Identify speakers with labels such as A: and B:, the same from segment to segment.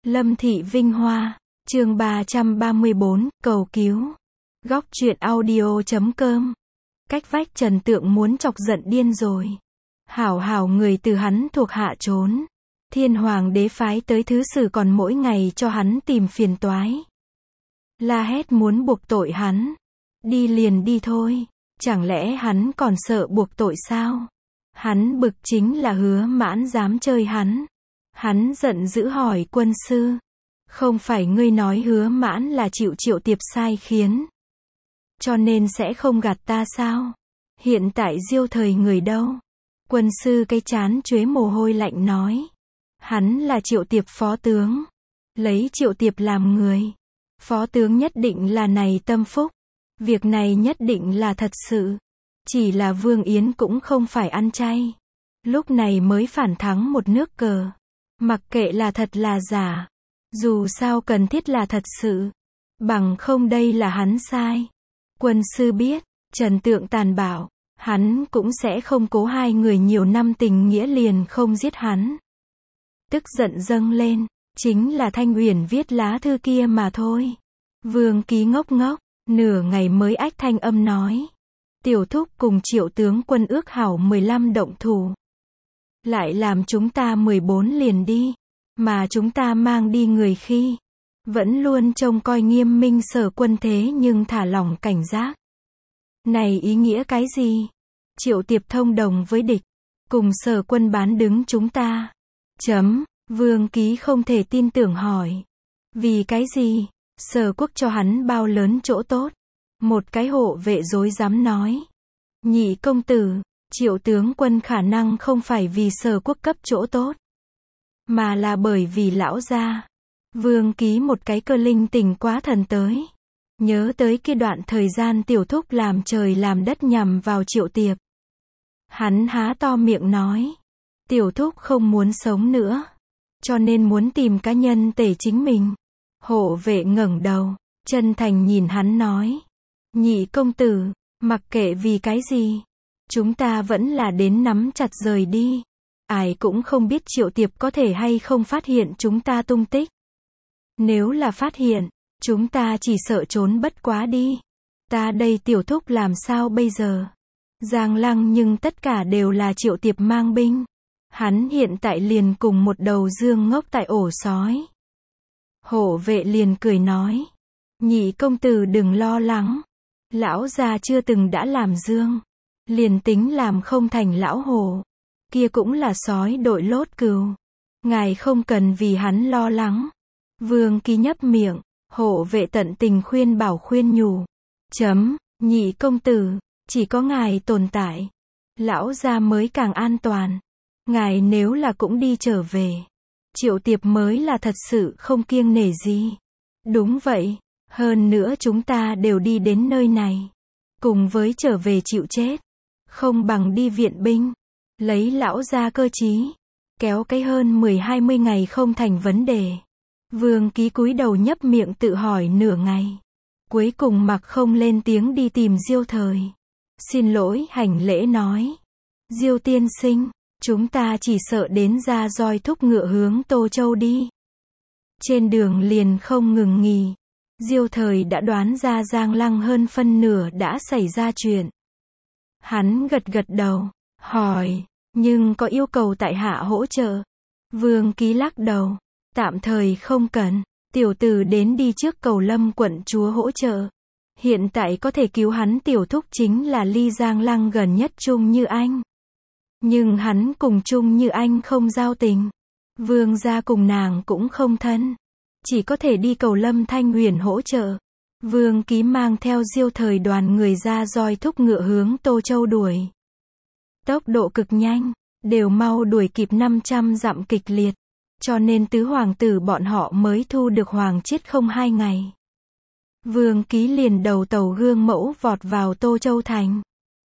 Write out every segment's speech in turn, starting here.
A: Lâm Thị Vinh Hoa, chương 334, cầu cứu. Góc truyện audio.com. Cách vách Trần Tượng muốn chọc giận điên rồi. Hảo người từ hắn thuộc hạ trốn. Thiên Hoàng đế phái tới thứ sử còn mỗi ngày cho hắn tìm phiền toái. La hét muốn buộc tội hắn. Đi liền đi thôi. Chẳng lẽ hắn còn sợ buộc tội sao? Hắn bực chính là Hứa Mãn dám chơi hắn. Hắn giận dữ hỏi quân sư. Không phải ngươi nói Hứa Mãn là chịu Triệu Tiệp sai khiến, cho nên sẽ không gạt ta sao? Hiện tại Diêu Thời người đâu? Quân sư cái trán chuế mồ hôi lạnh nói. Hắn là Triệu Tiệp phó tướng. Lấy Triệu Tiệp làm người. Phó tướng nhất định là này tâm phúc. Việc này nhất định là thật sự. Chỉ là Vương Yến cũng không phải ăn chay. Lúc này mới phản thắng một nước cờ. Mặc kệ là thật là giả. Dù sao cần thiết là thật sự. Bằng không đây là hắn sai. Quân sư biết, Trần Tượng tàn bạo. Hắn cũng sẽ không cố hai người nhiều năm tình nghĩa liền không giết hắn. Tức giận dâng lên. Chính là Thanh Uyển viết lá thư kia mà thôi. Vương Ký ngốc, nửa ngày mới ách thanh âm nói. Tiểu thúc cùng Triệu tướng quân ước hảo 15 động thủ. Lại làm chúng ta 14 liền đi. Mà chúng ta mang đi người khi vẫn luôn trông coi nghiêm minh Sở quân thế nhưng thả lỏng cảnh giác. Này ý nghĩa cái gì? Triệu Tiệp thông đồng với địch. Cùng Sở quân bán đứng chúng ta. Vương Ký không thể tin tưởng hỏi. Vì cái gì? Sở quốc cho hắn bao lớn chỗ tốt. Một cái hộ vệ rối rắm nói. Nhị công tử, Triệu tướng quân khả năng không phải vì Sở quốc cấp chỗ tốt, mà là bởi vì lão gia. Vương Ký một cái cơ linh tình quá thần tới. Nhớ tới kia đoạn thời gian tiểu thúc làm trời làm đất nhằm vào Triệu Tiệp. Hắn há to miệng nói. Tiểu thúc không muốn sống nữa. Cho nên muốn tìm cá nhân tể chính mình. Hộ vệ ngẩng đầu, chân thành nhìn hắn nói. Nhị công tử, mặc kệ vì cái gì, chúng ta vẫn là đến nắm chặt rời đi. Ai cũng không biết Triệu Tiệp có thể hay không phát hiện chúng ta tung tích. Nếu là phát hiện, chúng ta chỉ sợ trốn bất quá đi. Ta đây tiểu thúc làm sao bây giờ? Giang Lăng nhưng tất cả đều là Triệu Tiệp mang binh. Hắn hiện tại liền cùng một đầu dương ngốc tại ổ sói. Hộ vệ liền cười nói. Nhị công tử đừng lo lắng. Lão già chưa từng đã làm dương. Liền tính làm không thành lão hổ. Kia cũng là sói đội lốt cừu. Ngài không cần vì hắn lo lắng. Vương Ký nhấp miệng. Hộ vệ tận tình khuyên bảo khuyên nhủ. Nhị công tử, chỉ có ngài tồn tại, lão gia mới càng an toàn. Ngài nếu là cũng đi trở về, Triệu Tiệp mới là thật sự không kiêng nể gì. Đúng vậy, hơn nữa chúng ta đều đi đến nơi này. Cùng với trở về chịu chết, không bằng đi viện binh. Lấy lão gia cơ trí, kéo cái hơn 10-20 ngày không thành vấn đề. Vương Ký cúi đầu nhấp miệng tự hỏi nửa ngày. Cuối cùng mặc không lên tiếng đi tìm Diêu Thời. Xin lỗi hành lễ nói. Diêu tiên sinh, chúng ta chỉ sợ đến ra roi thúc ngựa hướng Tô Châu đi. Trên đường liền không ngừng nghỉ. Diêu Thời đã đoán ra Giang Lăng hơn phân nửa đã xảy ra chuyện. Hắn gật đầu, hỏi, nhưng có yêu cầu tại hạ hỗ trợ? Vương Ký lắc đầu, tạm thời không cần. Tiểu tử đến đi trước cầu Lâm quận chúa hỗ trợ. Hiện tại có thể cứu hắn tiểu thúc chính là ly Giang Lăng gần nhất Trung Như Anh. Nhưng hắn cùng Trung Như Anh không giao tình. Vương gia cùng nàng cũng không thân. Chỉ có thể đi cầu Lâm Thanh Uyển hỗ trợ. Vương Ký mang theo Diêu Thời đoàn người ra roi thúc ngựa hướng Tô Châu đuổi. Tốc độ cực nhanh, đều mau đuổi kịp 500 dặm kịch liệt. Cho nên tứ hoàng tử bọn họ mới thu được hoàng chiết không 2 ngày. Vương Ký liền đầu tàu gương mẫu vọt vào Tô Châu thành.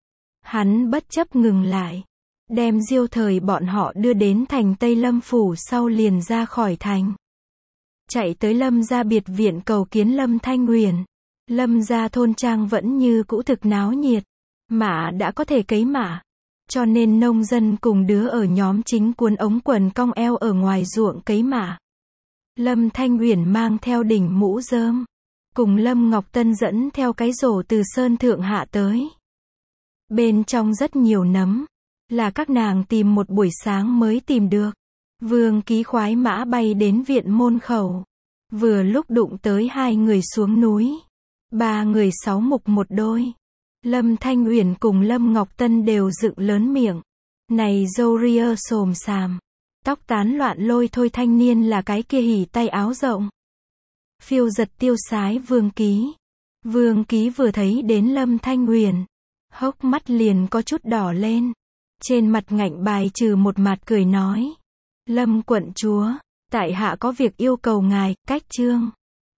A: Hắn bất chấp ngừng lại, đem Diêu Thời bọn họ đưa đến thành Tây Lâm phủ sau liền ra khỏi thành. Chạy tới Lâm gia biệt viện cầu kiến Lâm Thanh Uyển. Lâm gia thôn trang vẫn như cũ thực náo nhiệt. Mã đã có thể cấy mã. Cho nên nông dân cùng đứa ở nhóm chính cuốn ống quần cong eo ở ngoài ruộng cấy mạ. Lâm Thanh Uyển mang theo đỉnh mũ rơm, cùng Lâm Ngọc Tân dẫn theo cái rổ từ sơn thượng hạ tới. Bên trong rất nhiều nấm, là các nàng tìm một buổi sáng mới tìm được. Vương Ký khoái mã bay đến viện môn khẩu, vừa lúc đụng tới hai người xuống núi. Ba người 6 mục một đôi. Lâm Thanh Uyển cùng Lâm Ngọc Tân đều dựng lớn miệng. Này râu ria xồm xàm, tóc tán loạn lôi thôi thanh niên là cái kia hỉ tay áo rộng, phiêu giật tiêu sái Vương Ký. Vương Ký vừa thấy đến Lâm Thanh Uyển, hốc mắt liền có chút đỏ lên. Trên mặt ngạnh bài trừ một mặt cười nói. Lâm quận chúa, tại hạ có việc yêu cầu ngài, cách trương.